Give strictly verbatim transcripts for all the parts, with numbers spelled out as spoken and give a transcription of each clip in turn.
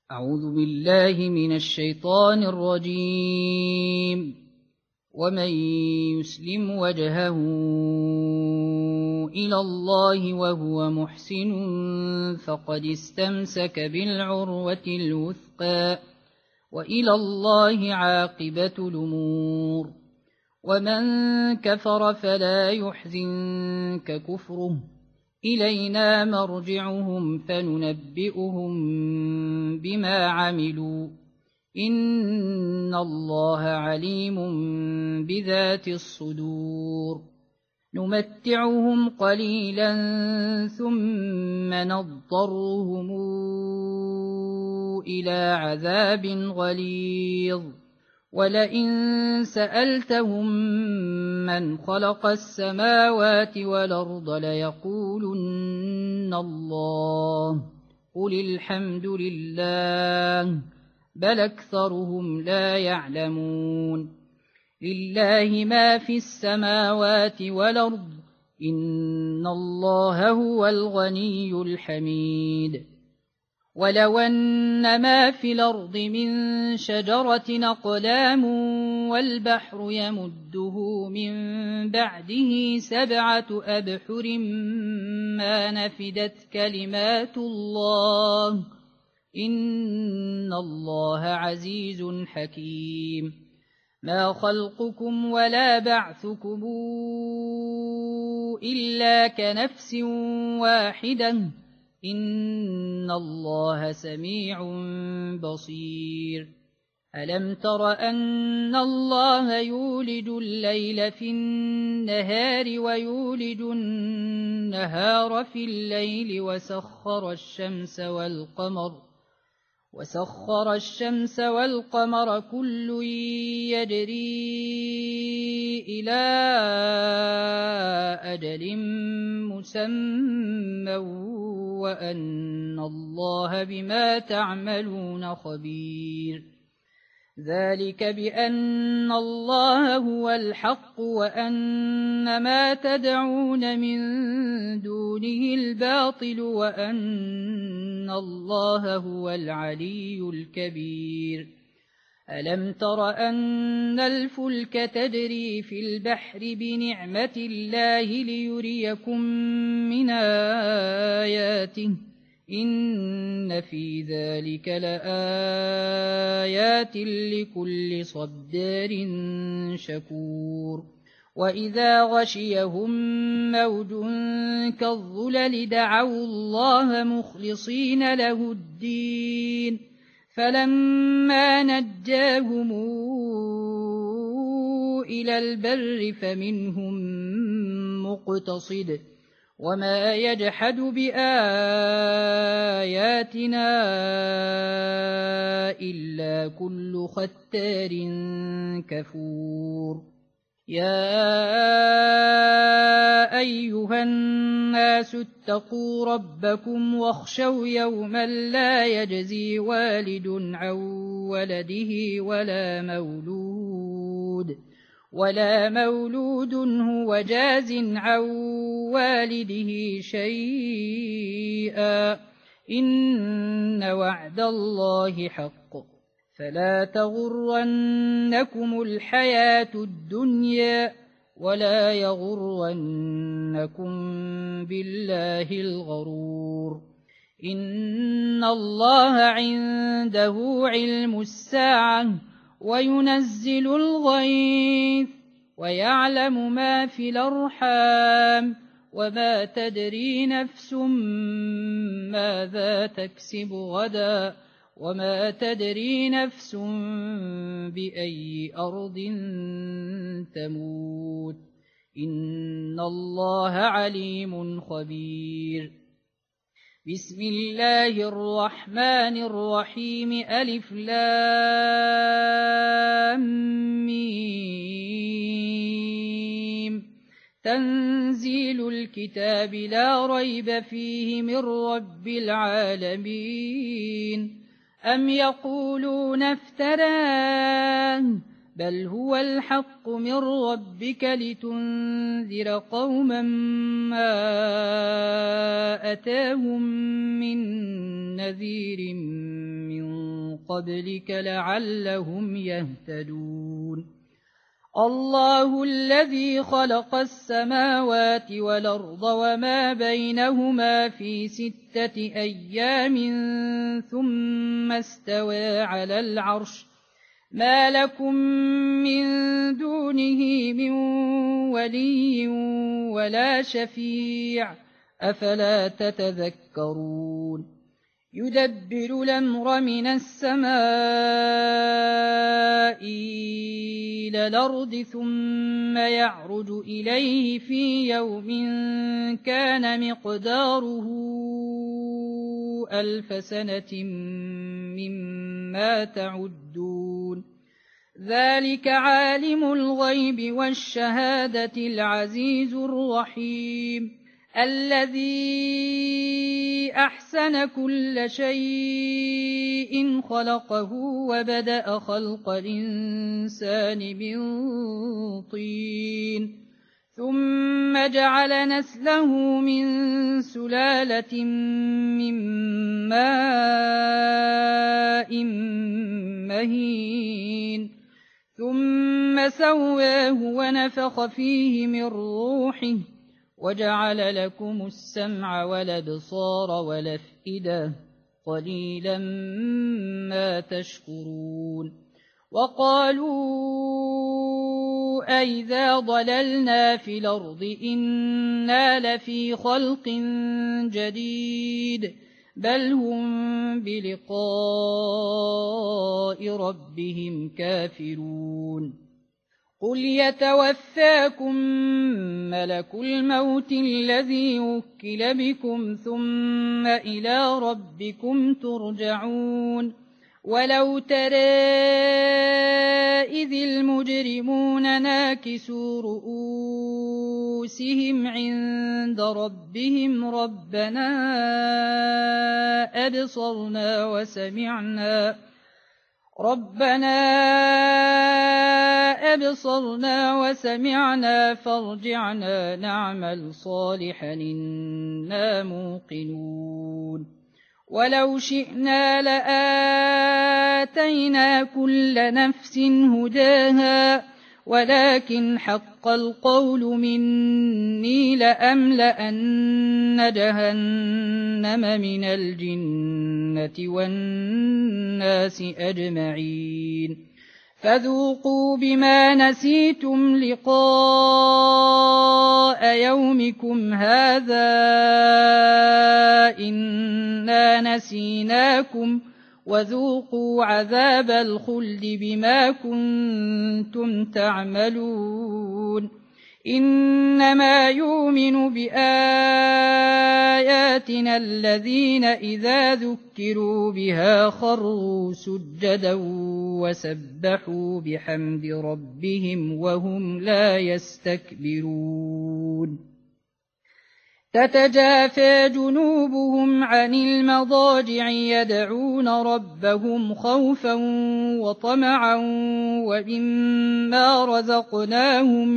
أعوذ بالله من الشيطان الرجيم. ومن يسلم وجهه إلى الله وهو محسن فقد استمسك بالعروة الوثقى وإلى الله عاقبة الأمور. ومن كفر فلا يحزنك كفره، إلينا مرجعهم فننبئهم بما عملوا، إن الله عليم بذات الصدور. نمتعهم قليلا ثم نضطرهم إلى عذاب غليظ. ولئن سألتهم من خلق السماوات والأرض ليقولن الله، قل الحمد لله، بل أكثرهم لا يعلمون. لله ما في السماوات والأرض، إن الله هو الغني الحميد. ولو أن ما في الأرض من شجرة أقلام والبحر يمده من بعده سبعة أبحر ما نفدت كلمات الله، إن الله عزيز حكيم. ما خلقكم ولا بعثكم إلا كنفس واحدة، إن الله سميع بصير. ألم تر أن الله يولج الليل في النهار ويولج النهار في الليل وسخر الشمس والقمر وسخر الشمس والقمر كل يجري إلى أجل مسمى وأن الله بما تعملون خبير. ذلك بأن الله هو الحق وأن ما تدعون من دونه الباطل وأن الله هو العلي الكبير. ألم تر أن الفلك تجري في البحر بنعمة الله ليريكم من آياته، إن في ذلك لآيات لكل صبار شكور. وإذا غشيهم موج كالظلل دعوا الله مخلصين له الدين، فلما نجاهم إلى البر فمنهم مقتصد، وما يجحد بآياتنا إلا كل ختار كفور. يا أيها الناس اتقوا ربكم واخشوا يوما لا يجزي والد عن ولده ولا مولود ولا مولود هو جاز عن والده شيئا، إن وعد الله حق، فلا تغرنكم الحياة الدنيا ولا يغرنكم بالله الغرور. إن الله عنده علم الساعة وينزل الغيث ويعلم ما في الأرحام، وما تدري نفس ماذا تكسب غدا، وما تدري نفس بأي أرض تموت، إن الله عليم خبير. بسم الله الرحمن الرحيم. ألف لام ميم. تنزيل الكتاب لا ريب فيه من رب العالمين. أم يقولون افتراه، بل هو الحق من ربك لتنذر قوما ما أتاهم من نذير من قبلك لعلهم يهتدون الله الذي خلق السماوات والأرض وما بينهما في ستة أيام ثم استوى على العرش ما لكم من دونه من ولي ولا شفيع أفلا تتذكرون يدبر الأمر من السماء إلى الأرض ثم يعرج إليه في يوم كان مقداره ألف سنة مما تعدون ذلك عالم الغيب والشهادة العزيز الرحيم الذي أحسن كل شيء خلقه وبدأ خلق الإنسان من طين ثم جعل نسله من سلالة من ماء مهين ثم سواه ونفخ فيه من روحه وجعل لكم السمع والأبصار والأفئدة قليلا ما تشكرون وقالوا أئذا ضللنا في الأرض إنا لفي خلق جديد بل هم بلقاء ربهم كافرون قل يتوفاكم ملك الموت الذي وكل بكم ثم إلى ربكم ترجعون ولو ترى إذ المجرمون ناكسوا رؤوسهم عند ربهم ربنا أبصرنا وسمعنا ربنا أبصرنا وسمعنا فارجعنا نعمل صالحا إنا موقنون ولو شئنا لآتينا كل نفس هداها ولكن حق القول مني لأملأن جهنم من الجنة والناس أجمعين فذوقوا بما نسيتم لقاء يومكم هذا إنا نسيناكم وذوقوا عذاب الخلد بما كنتم تعملون إنما يؤمن بآياتنا الذين إذا ذكروا بها خروا سجدا وسبحوا بحمد ربهم وهم لا يستكبرون تتجافى جنوبهم عن المضاجع يدعون ربهم خوفا وطمعا ومما رزقناهم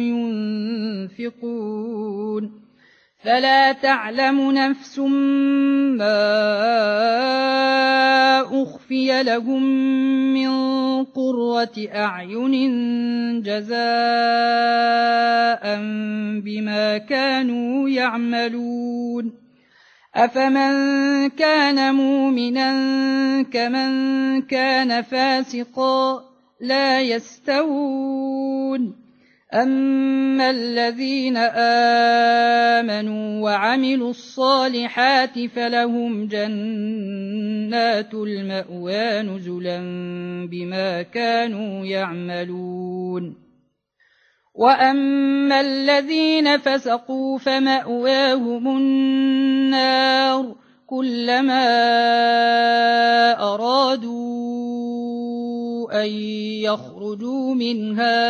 ينفقون فلا تعلم نفس ما أخفي لهم من قرة أعين جزاء بما كانوا يعملون أفمن كان مؤمنا كمن كان فاسقا لا يستوون أما الذين آمنوا وعملوا الصالحات فلهم جنات المأوى نزلا بما كانوا يعملون وأما الذين فسقوا فمأواهم النار كلما أرادوا أن يخرجوا منها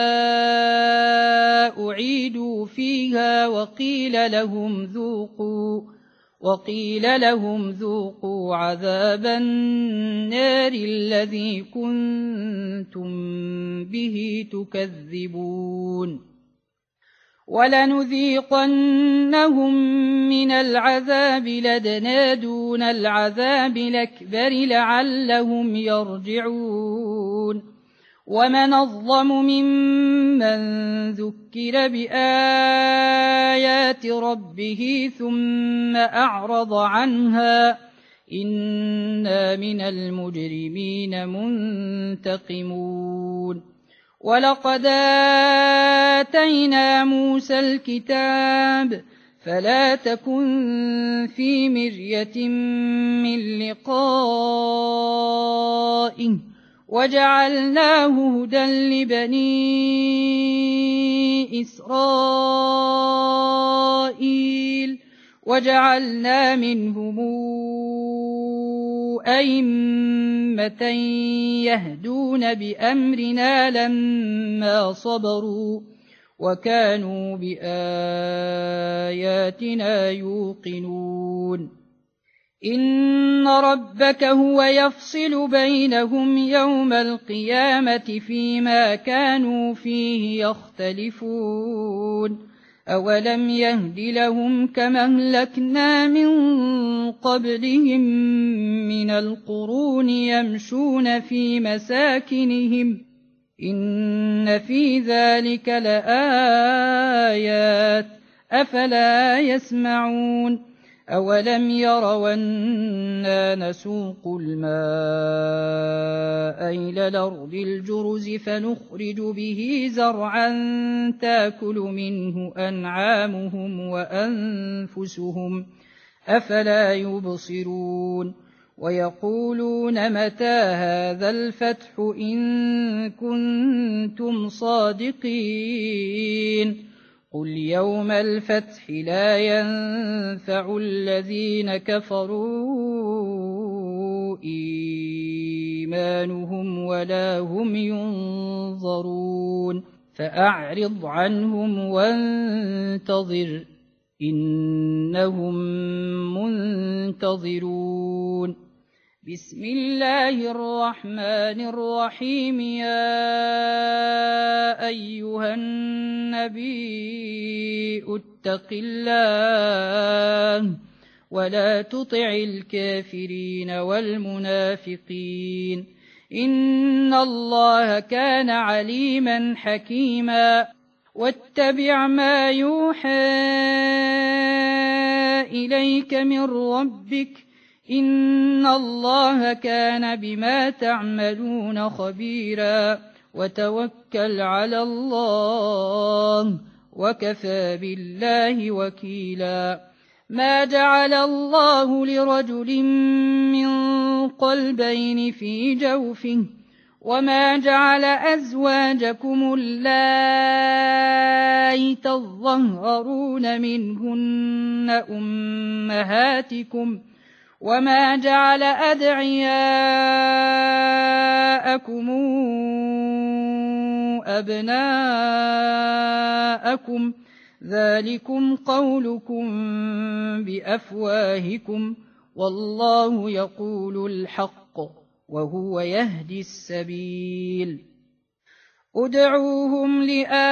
أعيدوا فيها وقيل لهم ذوقوا وقيل لهم ذوقوا عذاب النار الذي كنتم به تكذبون ولنذيقنهم من العذاب الأدنى دون العذاب الأكبر لعلهم يرجعون ومن أظلم ممن ذكر بآيات ربه ثم أعرض عنها إنا من المجرمين منتقمون ولقد آتينا موسى الكتاب فلا تكن في مرية من لقائه وجعلناه هدى لبني إسرائيل وجعلنا منهم أئمة يهدون بأمرنا لما صبروا وكانوا بآياتنا يوقنون إن ربك هو يفصل بينهم يوم القيامة فيما كانوا فيه يختلفون أولم يهد لهم كما أهلكنا من قبلهم من القرون يمشون في مساكنهم إن في ذلك لآيات أفلا يسمعون أولم يروا أنا نسوق الماء إلى الأرض الجرز فنخرج به زرعا تأكل منه أنعامهم وأنفسهم أفلا يبصرون ويقولون متى هذا الفتح إن كنتم صادقين قل يوم الفتح لا ينفع الذين كفروا إيمانهم ولا هم ينظرون فأعرض عنهم وانتظر إنهم منتظرون بسم الله الرحمن الرحيم يا أيها النبي اتق الله ولا تطع الكافرين والمنافقين إن الله كان عليما حكيما واتبع ما يوحى إليك من ربك إن الله كان بما تعملون خبيرا وتوكل على الله وكفى بالله وكيلا ما جعل الله لرجل من قلبين في جوفه وما جعل أزواجكم اللائي تظهرون منهن أمهاتكم وما جعل أدعياءكم أبناءكم ذلكم قولكم بأفواهكم والله يقول الحق وهو يهدي السبيل ادعوهم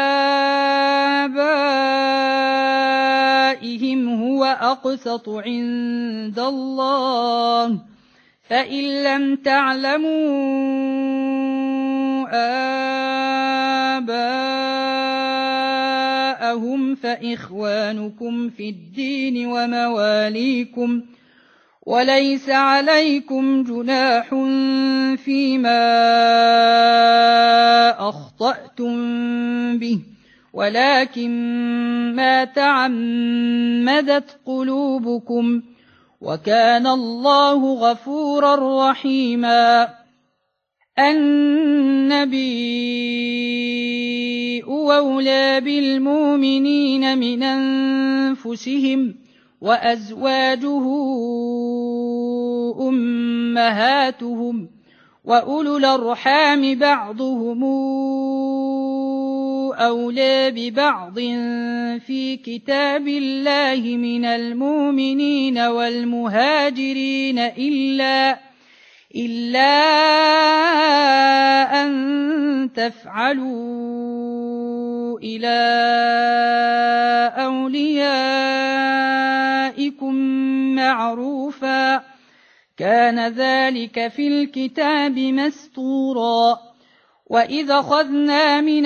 لآبائهم هو أقسط عند الله فإن لم تعلموا آباءهم فإخوانكم في الدين ومواليكم وليس عليكم جناح فيما أخطأتم به ولكن ما تعمدت قلوبكم وكان الله غفورا رحيما النبي أولى بالمؤمنين من أنفسهم وأزواجه أمهاتهم وأولو الأرحام بعضهم أولى ببعض في كتاب الله من المؤمنين والمهاجرين إلا إلا أن تفعلوا إلى أوليائكم معروفا كان ذلك في الكتاب مسطورا وإذا أخذنا من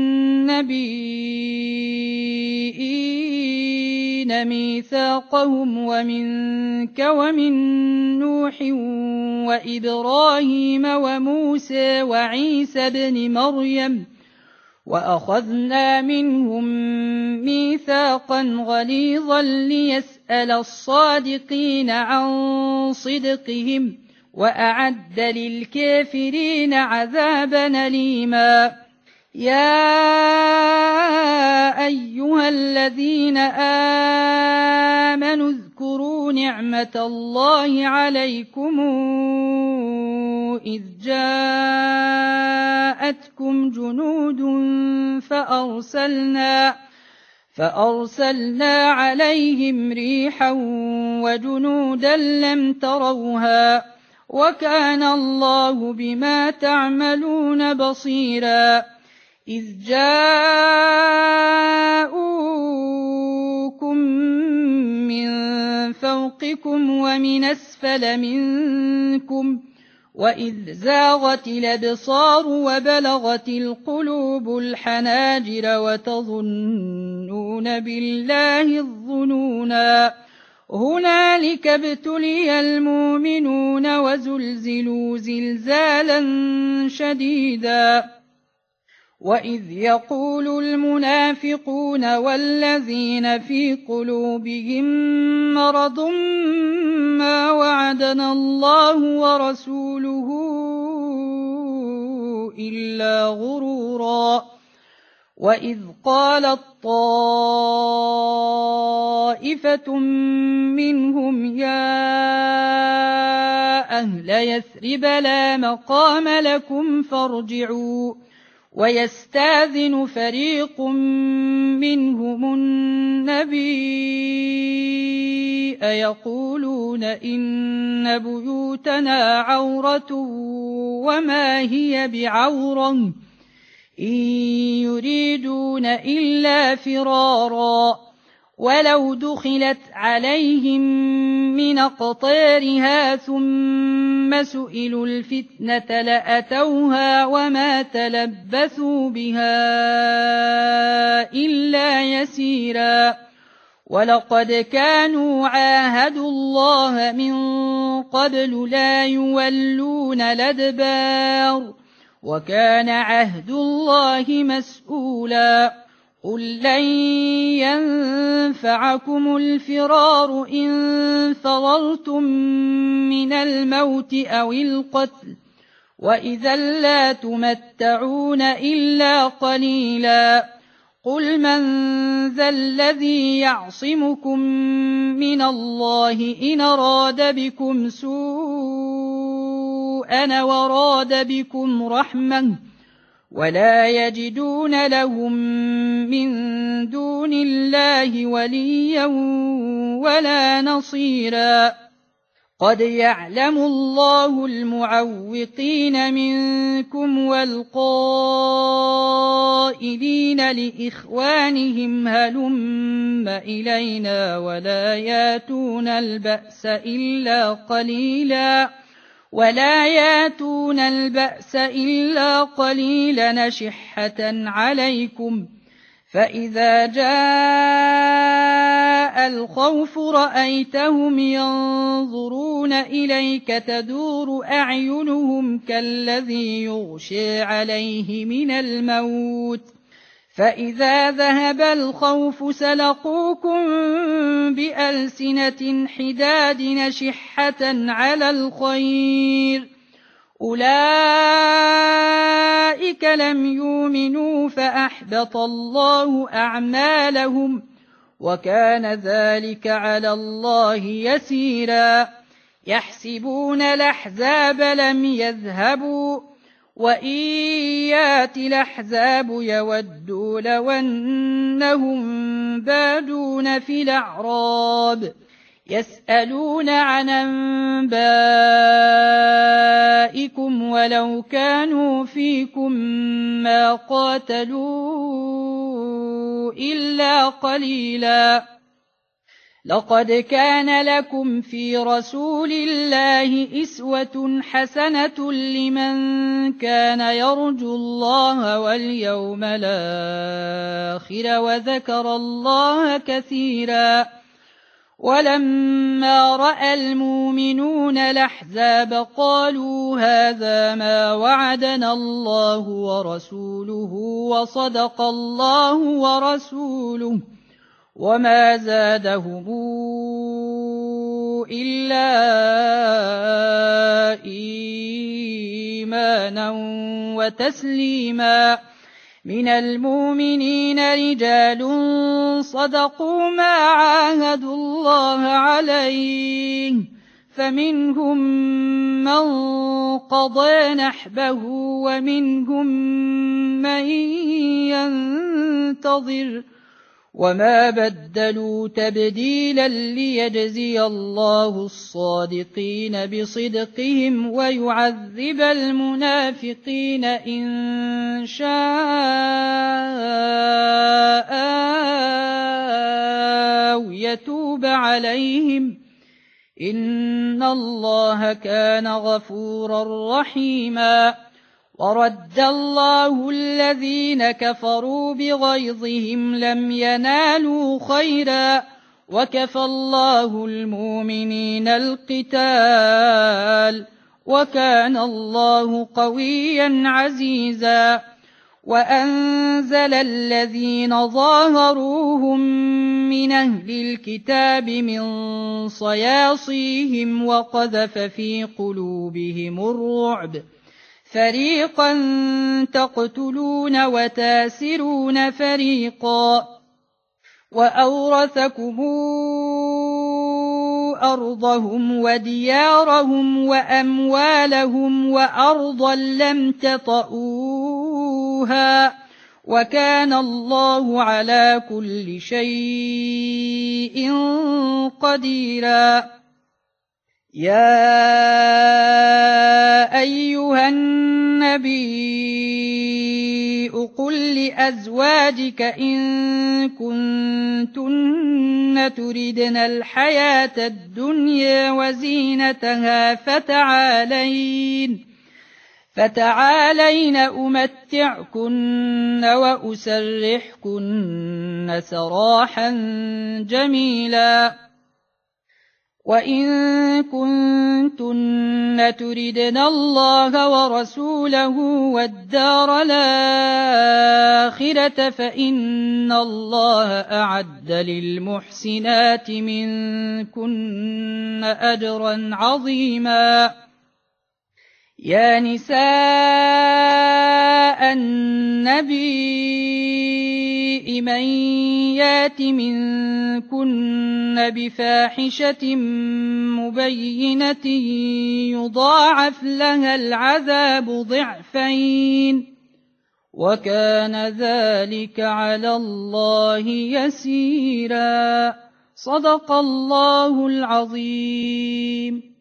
النبيين ميثاقهم ومنك ومن نوح وإبراهيم وموسى وعيسى بن مريم وأخذنا منهم ميثاقا غليظا ليسأل الصادقين عن صدقهم وأعد للكافرين عذابا أليما يا أيها الذين آمنوا اذكروا نعمة الله عليكم إذ جاءتكم جنود فأرسلنا فأرسلنا عليهم ريحا وجنودا لم تروها وكان الله بما تعملون بصيرا إذ جاءوكم من فوقكم ومن أسفل منكم وإذ زاغت الأبصار وبلغت القلوب الحناجر وتظنون بالله الظنونا هنالك ابتلي المؤمنون وزلزلوا زلزالا شديدا وإذ يقول المنافقون والذين في قلوبهم مرض ما وعدنا الله ورسوله إلا غرورا وإذ قالت طائفة منهم يا أهل يثرب لا مقام لكم فارجعوا ويستاذن فريق منهم النبي يقولون إن بيوتنا عورة وما هي بعورة إن يريدون إلا فرارا ولو دخلت عليهم من أقطارها ثم سئلوا الفتنة لأتوها وما تلبثوا بها إلا يسيرا ولقد كانوا عاهدوا الله من قبل لا يولون الأدبار وكان عهد الله مسؤولا قل لن ينفعكم الفرار إن فررتم من الموت أو القتل وإذا لا تمتعون إلا قليلا قل من ذا الذي يعصمكم من الله إن أراد بكم سوءا وراد بكم رحمة ولا يجدون لهم من دون الله وليا ولا نصيرا قد يعلم الله المعوقين منكم والقائلين لإخوانهم هلم إلينا ولا ياتون البأس إلا قليلا ولا ياتون البأس إلا قليلا شحة عليكم فإذا جاء الخوف رأيتهم ينظرون إليك تدور أعينهم كالذي يغشى عليه من الموت فإذا ذهب الخوف سلقوكم بألسنة حداد نشحة على الخير أولئك لم يؤمنوا فأحبط الله أعمالهم وكان ذلك على الله يسيرا يحسبون الأحزاب لم يذهبوا وإن يأتي الأحزاب يودوا لو أنهم بادون في الأعراب يسألون عن أنبائكم ولو كانوا فيكم ما قاتلوا إلا قليلا لقد كان لكم في رسول الله أسوة حسنة لمن كان يرجو الله واليوم الآخر وذكر الله كثيرا ولما رأى المؤمنون الأحزاب قالوا هذا ما وعدنا الله ورسوله وصدق الله ورسوله وما زادهم إلا إيمانا وتسليما من المؤمنين رجال صدقوا ما عاهدوا الله عليه فمنهم من قضى نحبه ومنهم من ينتظر وما بدلوا تبديلا ليجزي الله الصادقين بصدقهم ويعذب المنافقين إن شاء أو يتوب عليهم إن الله كان غفورا رحيما ورد الله الذين كفروا بغيظهم لم ينالوا خيرا وكفى الله المؤمنين القتال وكان الله قويا عزيزا وأنزل الذين ظاهروهم من أهل الكتاب من صياصيهم وقذف في قلوبهم الرعب فريقا تقتلون وتاسرون فريقا وأورثكم أرضهم وديارهم وأموالهم وأرضا لم تطئوها وكان الله على كل شيء قديرا يا أيها النبي قل لأزواجك إن كنتن تردن الحياة الدنيا وزينتها فتعالين فتعالين أمتعكن وأسرحكن سراحا جميلا وإن كنتن تردن الله ورسوله والدار الآخرة فإن الله أعد للمحسنات منكن أجرا عظيما يا نساء النبي من يات منكن بفاحشة مبينة يضاعف لها العذاب ضعفين وكان ذلك على الله يسيرا صدق الله العظيم.